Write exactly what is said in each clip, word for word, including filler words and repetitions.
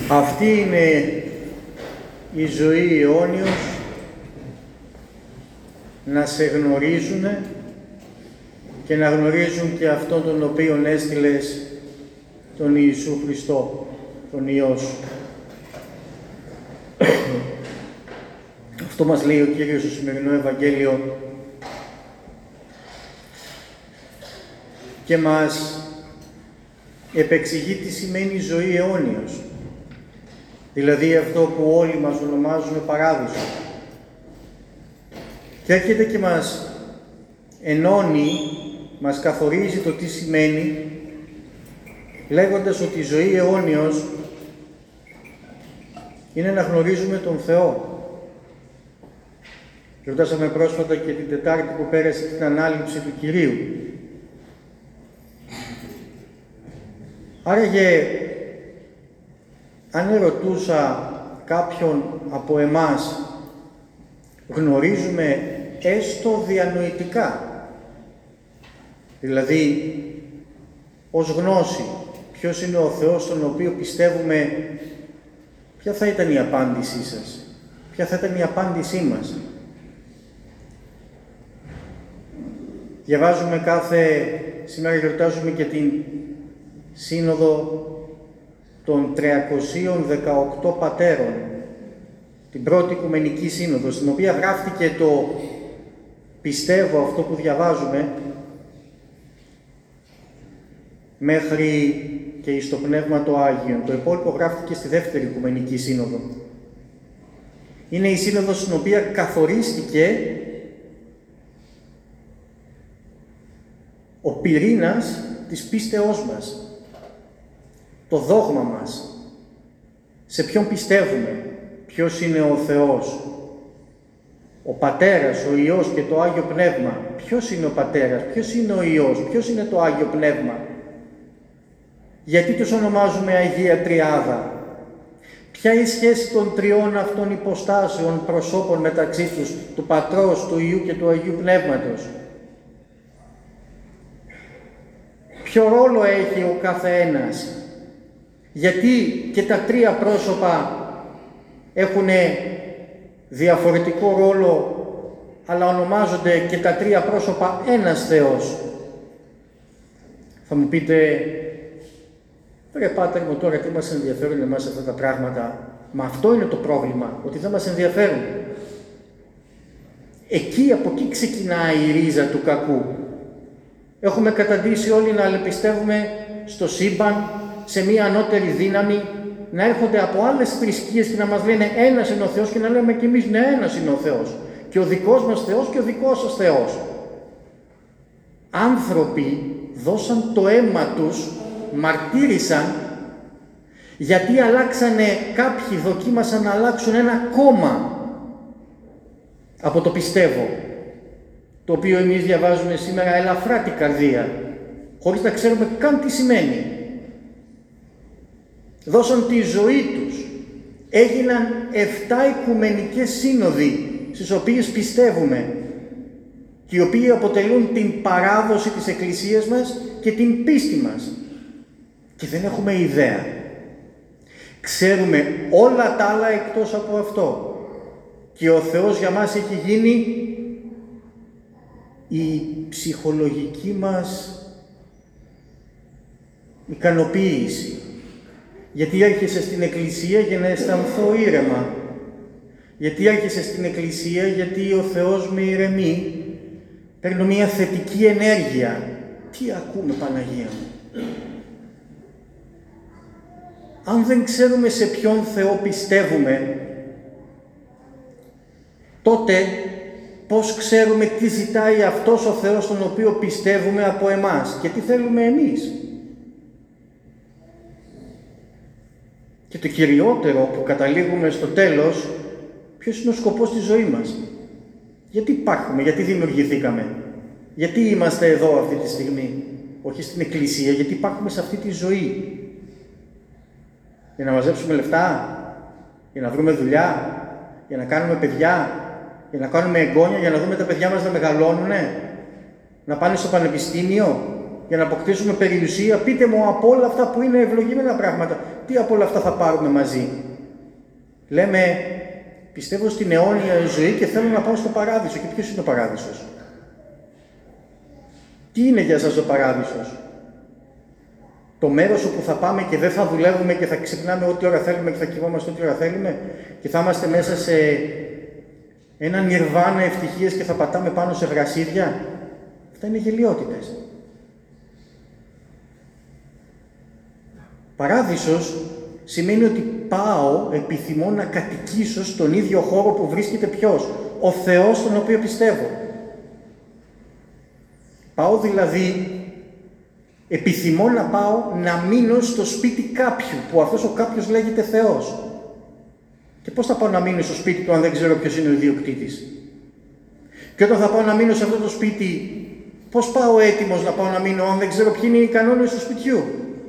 Αυτή είναι η ζωή αιώνιος, να σε γνωρίζουν και να γνωρίζουν και αυτόν τον οποίον έστειλες, τον Ιησού Χριστό, τον Υιό σου. Αυτό μας λέει ο Κύριος στο σημερινό Ευαγγέλιο και μας επεξηγεί τι σημαίνει ζωή αιώνιος. Δηλαδή αυτό που όλοι μας ονομάζουμε παράδεισο. Και έρχεται και μας ενώνει, μας καθορίζει το τι σημαίνει, λέγοντας ότι η ζωή αιώνιος είναι να γνωρίζουμε τον Θεό. Γιορτάσαμε πρόσφατα και την Τετάρτη που πέρασε την Ανάληψη του Κυρίου. Άραγε, αν ερωτούσα κάποιον από εμάς, γνωρίζουμε έστω διανοητικά, δηλαδή ως γνώση, ποιος είναι ο Θεός στον οποίο πιστεύουμε, ποια θα ήταν η απάντησή σας, ποια θα ήταν η απάντησή μας. Διαβάζουμε κάθε, σήμερα γιορτάζουμε και την Σύνοδο των τριακοσίων δεκαοκτώ Πατέρων, την πρώτη Οικουμενική Σύνοδο, στην οποία γράφτηκε το πιστεύω αυτό που διαβάζουμε, μέχρι και εις το Πνεύμα το Άγιο. Το υπόλοιπο γράφτηκε στη δεύτερη Οικουμενική Σύνοδο. Είναι η Σύνοδος στην οποία καθορίστηκε ο πυρήνας της πίστεώς μας, το δόγμα μας, σε ποιον πιστεύουμε, ποιος είναι ο Θεός, ο Πατέρας, ο Υιός και το Άγιο Πνεύμα. Ποιος είναι ο Πατέρας, ποιος είναι ο Υιός, ποιος είναι το Άγιο Πνεύμα. Γιατί τους ονομάζουμε Αγία Τριάδα. Ποια είναι η σχέση των τριών αυτών υποστάσεων προσώπων μεταξύ τους, του Πατρός, του Υιού και του Αγίου Πνεύματος. Ποιο ρόλο έχει ο καθένας. Γιατί και τα τρία πρόσωπα έχουν διαφορετικό ρόλο, αλλά ονομάζονται και τα τρία πρόσωπα ένας Θεός. Θα μου πείτε, ρε Πάτερ μου, τώρα τι μας ενδιαφέρουν εμάς αυτά τα πράγματα. Μα αυτό είναι το πρόβλημα, ότι δεν μας ενδιαφέρουν. Εκεί, από εκεί ξεκινάει η ρίζα του κακού. Έχουμε καταντήσει όλοι να πιστεύουμε στο σύμπαν, σε μία ανώτερη δύναμη, να έρχονται από άλλες θρησκείες και να μας λένε ένας είναι ο Θεός και να λέμε κι εμείς ναι, ένας είναι ο Θεός. Και ο δικός μας Θεός και ο δικός σας Θεός. Άνθρωποι δώσαν το αίμα τους, μαρτύρησαν, γιατί αλλάξανε, κάποιοι δοκίμασαν να αλλάξουν ένα κόμμα από το πιστεύω, το οποίο εμείς διαβάζουμε σήμερα ελαφρά την καρδία, χωρίς να ξέρουμε καν τι σημαίνει. Δώσαν τη ζωή τους. Έγιναν εφτά οικουμενικές σύνοδοι, στις οποίες πιστεύουμε και οι οποίοι αποτελούν την παράδοση της Εκκλησίας μας και την πίστη μας. Και δεν έχουμε ιδέα. Ξέρουμε όλα τα άλλα εκτός από αυτό. Και ο Θεός για μας έχει γίνει η ψυχολογική μας ικανοποίηση. Γιατί έρχεσαι στην Εκκλησία για να αισθανθώ ήρεμα. Γιατί έρχεσαι στην Εκκλησία γιατί ο Θεός με ηρεμεί. Παίρνω μια θετική ενέργεια. Τι ακούμε, Παναγία μου. Αν δεν ξέρουμε σε ποιον Θεό πιστεύουμε, τότε πώς ξέρουμε τι ζητάει αυτός ο Θεός τον οποίο πιστεύουμε από εμάς και τι θέλουμε εμείς. Και το κυριότερο που καταλήγουμε στο τέλος, ποιος είναι ο σκοπός της ζωής μας. Γιατί υπάρχουμε, γιατί δημιουργηθήκαμε, γιατί είμαστε εδώ αυτή τη στιγμή, όχι στην Εκκλησία, γιατί υπάρχουμε σε αυτή τη ζωή. Για να μαζέψουμε λεφτά, για να βρούμε δουλειά, για να κάνουμε παιδιά, για να κάνουμε εγγόνια, για να δούμε τα παιδιά μας να μεγαλώνουνε, να πάνε στο πανεπιστήμιο, για να αποκτήσουμε περιουσία, πείτε μου από όλα αυτά που είναι ευλογημένα πράγματα, τι από όλα αυτά θα πάρουμε μαζί. Λέμε, πιστεύω στην αιώνια ζωή και θέλω να πάω στο παράδεισο. Και ποιος είναι ο παράδεισος? Τι είναι για σας ο παράδεισος? Το μέρος όπου θα πάμε και δεν θα δουλεύουμε και θα ξυπνάμε ό,τι ώρα θέλουμε και θα κοιμόμαστε ό,τι ώρα θέλουμε και θα είμαστε μέσα σε ένα νιρβάνα ευτυχίας και θα πατάμε πάνω σε γρασίδια? Αυτά είναι γελοιότητες. Παράδεισος σημαίνει ότι πάω, επιθυμώ να κατοικήσω στον ίδιο χώρο που βρίσκεται ποιος? Ο Θεός στον οποίο πιστεύω. Πάω δηλαδή, επιθυμώ να πάω να μείνω στο σπίτι κάποιου, που αυτός ο κάποιος λέγεται Θεός. Και πώς θα πάω να μείνω στο σπίτι του αν δεν ξέρω ποιος είναι ο ιδιοκτήτης? Και όταν θα πάω να μείνω σε αυτό το σπίτι, πώς πάω έτοιμος να πάω να μείνω αν δεν ξέρω ποιοι είναι οι κανόνες του σπιτιού?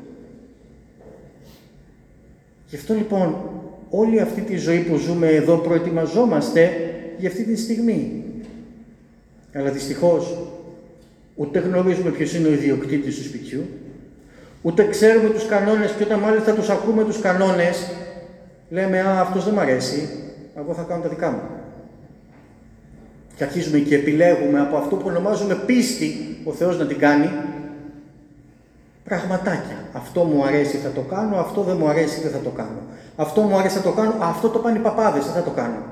Γι' αυτό λοιπόν όλη αυτή τη ζωή που ζούμε εδώ προετοιμαζόμαστε για αυτή τη στιγμή. Αλλά δυστυχώς ούτε γνωρίζουμε ποιος είναι ο ιδιοκτήτης του σπιτιού, ούτε ξέρουμε τους κανόνες και όταν μάλιστα τους ακούμε τους κανόνες, λέμε «Α, αυτός δεν μ' αρέσει, εγώ θα κάνω τα δικά μου». Και αρχίζουμε και επιλέγουμε από αυτό που ονομάζουμε πίστη ο Θεός να την κάνει, πραγματάκια. Αυτό μου αρέσει θα το κάνω, αυτό δεν μου αρέσει δεν θα το κάνω. Αυτό μου αρέσει θα το κάνω, αυτό το πάνε οι παπάδες, δεν θα το κάνω.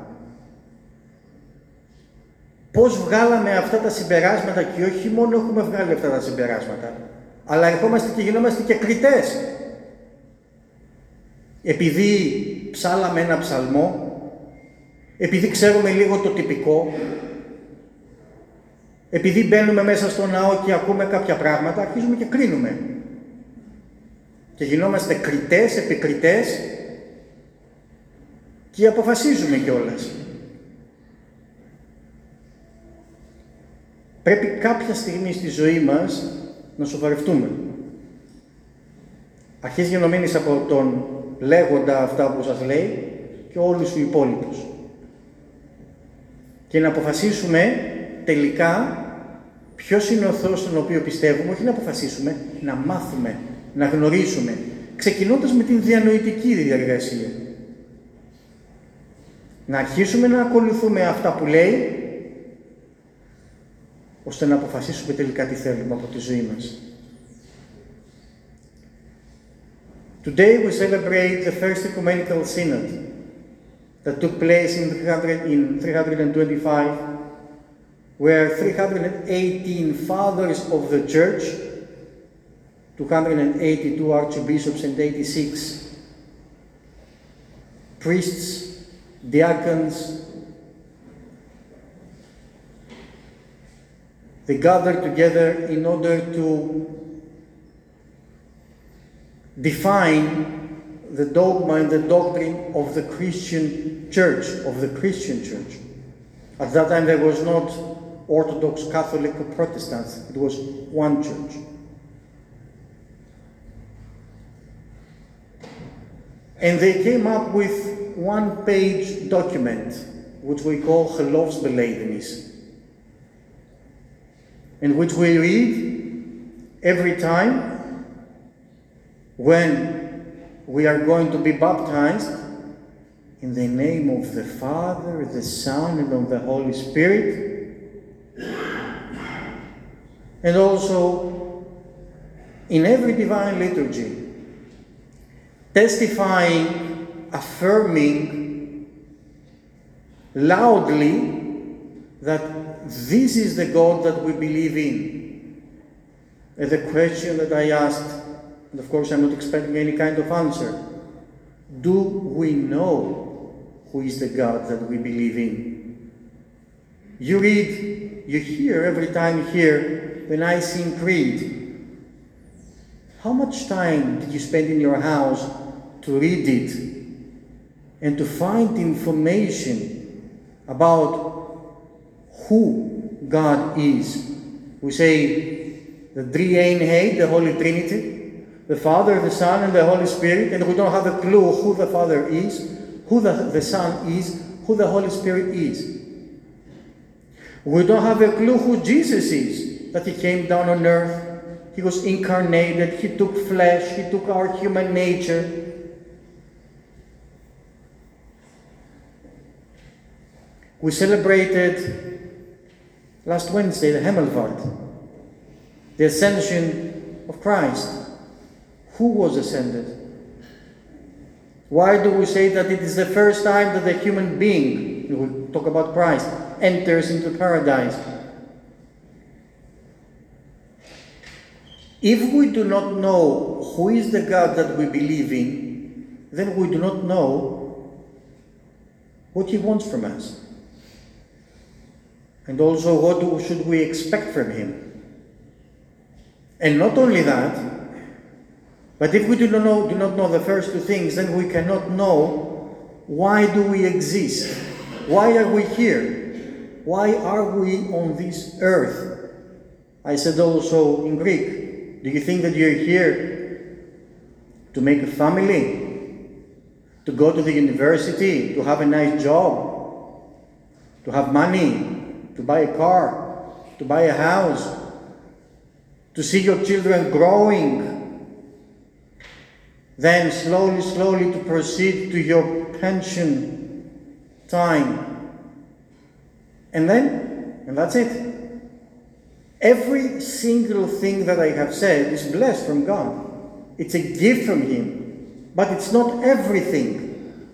Πώς βγάλαμε αυτά τα συμπεράσματα και όχι μόνο έχουμε βγάλει αυτά τα συμπεράσματα, αλλά ερχόμαστε και γινόμαστε και κριτές. Επειδή ψάλαμε ένα ψαλμό, επειδή ξέρουμε λίγο το τυπικό, επειδή μπαίνουμε μέσα στο ναό και ακούμε κάποια πράγματα, αρχίζουμε και κρίνουμε. Και γινόμαστε κριτές, επικριτές και αποφασίζουμε κιόλας. Πρέπει κάποια στιγμή στη ζωή μας να σοβαρευτούμε. Αρχίζει γενομένης από τον λέγοντα αυτά που σας λέει και όλους τους υπόλοιπους. Και να αποφασίσουμε τελικά ποιος είναι ο Θεός στον οποίο πιστεύουμε, όχι να αποφασίσουμε, να μάθουμε, να γνωρίσουμε, ξεκινώντας με την διανοητική διαδικασία. Να αρχίσουμε να ακολουθούμε αυτά που λέει, ώστε να αποφασίσουμε τελικά τι θέλουμε από τη ζωή μας. Today we celebrate the First Ecumenical Synod that took place in three hundred twenty-five, where three hundred eighteen fathers of the Church, two hundred eighty-two archbishops and eighty-six priests, diacons, they gathered together in order to define the dogma and the doctrine of the Christian Church, of the Christian Church. At that time there was not Orthodox, Catholic or Protestants, it was one church. And they came up with one-page document, which we call Geloofsbelijdenis, in which we read every time when we are going to be baptized in the name of the Father, the Son, and of the Holy Spirit, and also in every divine liturgy, testifying, affirming loudly that this is the God that we believe in. And the question that I asked, and of course I'm not expecting any kind of answer, do we know who is the God that we believe in? You read, you hear every time you hear the Nicene Creed. How much time did you spend in your house to read it and to find information about who God is? We say the Drie-eenheid, the Holy Trinity, the Father, the Son, and the Holy Spirit, and we don't have a clue who the Father is, who the, the Son is, who the Holy Spirit is. We don't have a clue who Jesus is, that he came down on earth, He was incarnated, He took flesh, He took our human nature. We celebrated last Wednesday the Himmelfahrt, the ascension of Christ. Who was ascended? Why do we say that it is the first time that a human being, we talk about Christ, enters into paradise? If we do not know who is the God that we believe in, then we do not know what He wants from us. And also, what do, should we expect from Him? And not only that, but if we do not know, do not know the first two things, then we cannot know why do we exist? Why are we here? Why are we on this earth? I said also in Greek, do you think that you're here to make a family? To go to the university? To have a nice job? To have money? To buy a car? To buy a house? To see your children growing? Then slowly, slowly to proceed to your pension time. And then, and that's it. Every single thing that I have said is blessed from God. It's a gift from Him. But it's not everything.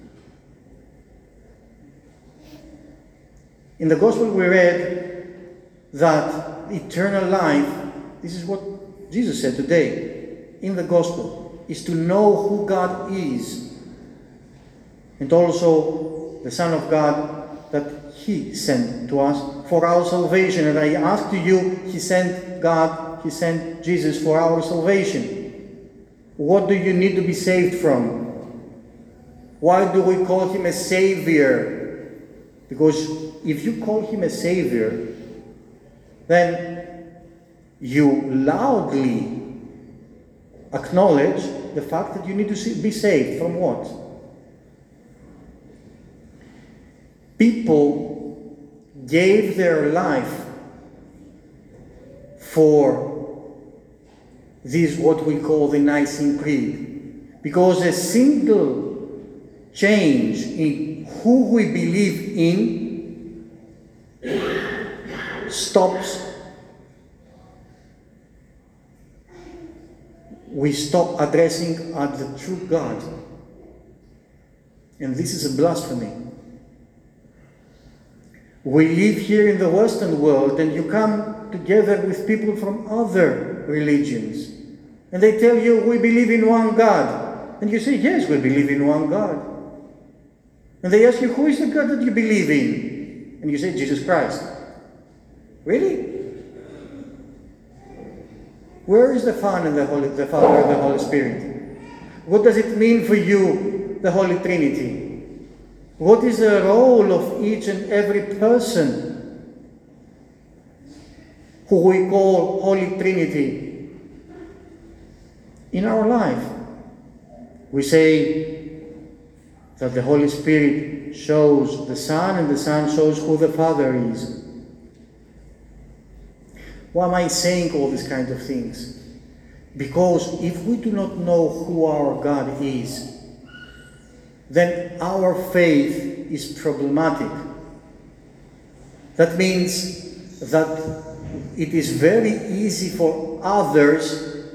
In the Gospel we read that eternal life, this is what Jesus said today in the Gospel, is to know who God is, and also the Son of God that He sent to us for our salvation. And I ask to you, He sent God, He sent Jesus for our salvation. What do you need to be saved from? Why do we call Him a Savior? Because if you call Him a Savior, then you loudly acknowledge the fact that you need to be saved from what? People gave their life for this, what we call the Nicene Creed, because a single change in who we believe in stops we stop addressing at the true God. And this is a blasphemy. We live here in the Western world, and you come together with people from other religions, and they tell you, we believe in one God. And you say, yes, we believe in one God. And they ask you, who is the God that you believe in? And you say, Jesus Christ. Really? Where is the Father and the Holy, the Father and the Holy Spirit? What does it mean for you, the Holy Trinity? What is the role of each and every person who we call Holy Trinity in our life? We say that the Holy Spirit shows the Son, and the Son shows who the Father is. Why am I saying all these kind of things? Because if we do not know who our God is, then our faith is problematic. That means that it is very easy for others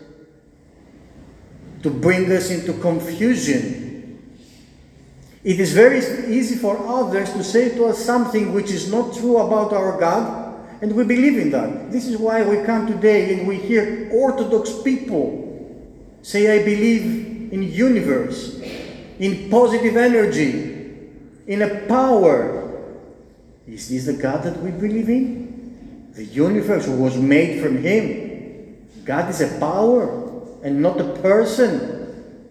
to bring us into confusion. It is very easy for others to say to us something which is not true about our God, and we believe in that. This is why we come today and we hear Orthodox people say, I believe in universe, in positive energy, in a power. Is this the God that we believe in? The universe was made from Him. God is a power and not a person.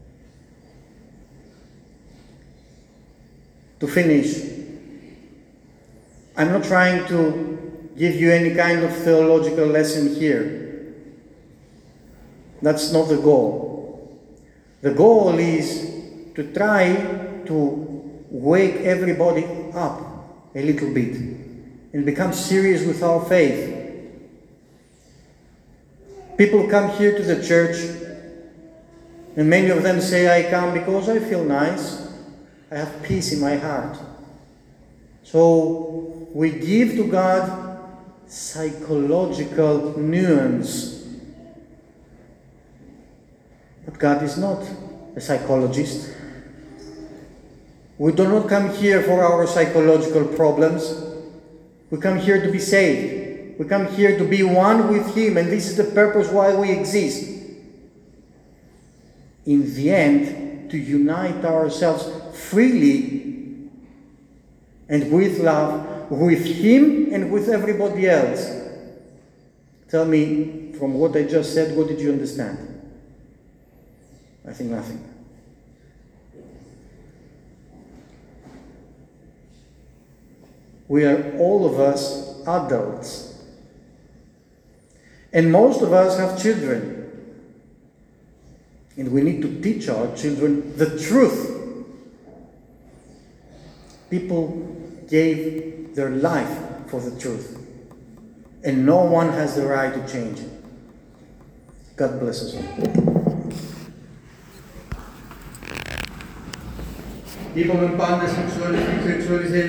To finish, I'm not trying to give you any kind of theological lesson here. That's not the goal. The goal is to try to wake everybody up a little bit and become serious with our faith. People come here to the church, and many of them say, I come because I feel nice, I have peace in my heart. So we give to God psychological nuance. But God is not a psychologist. We do not come here for our psychological problems. We come here to be saved. We come here to be one with Him, and this is the purpose why we exist. In the end, to unite ourselves freely and with love with Him and with everybody else. Tell me, from what I just said, what did you understand? I think nothing. We are all of us adults. And most of us have children. And we need to teach our children the truth. People gave their life for the truth. And no one has the right to change it. God bless us all. Είπαμε πάντα σεξουαλιστή, σεξουαλιστή.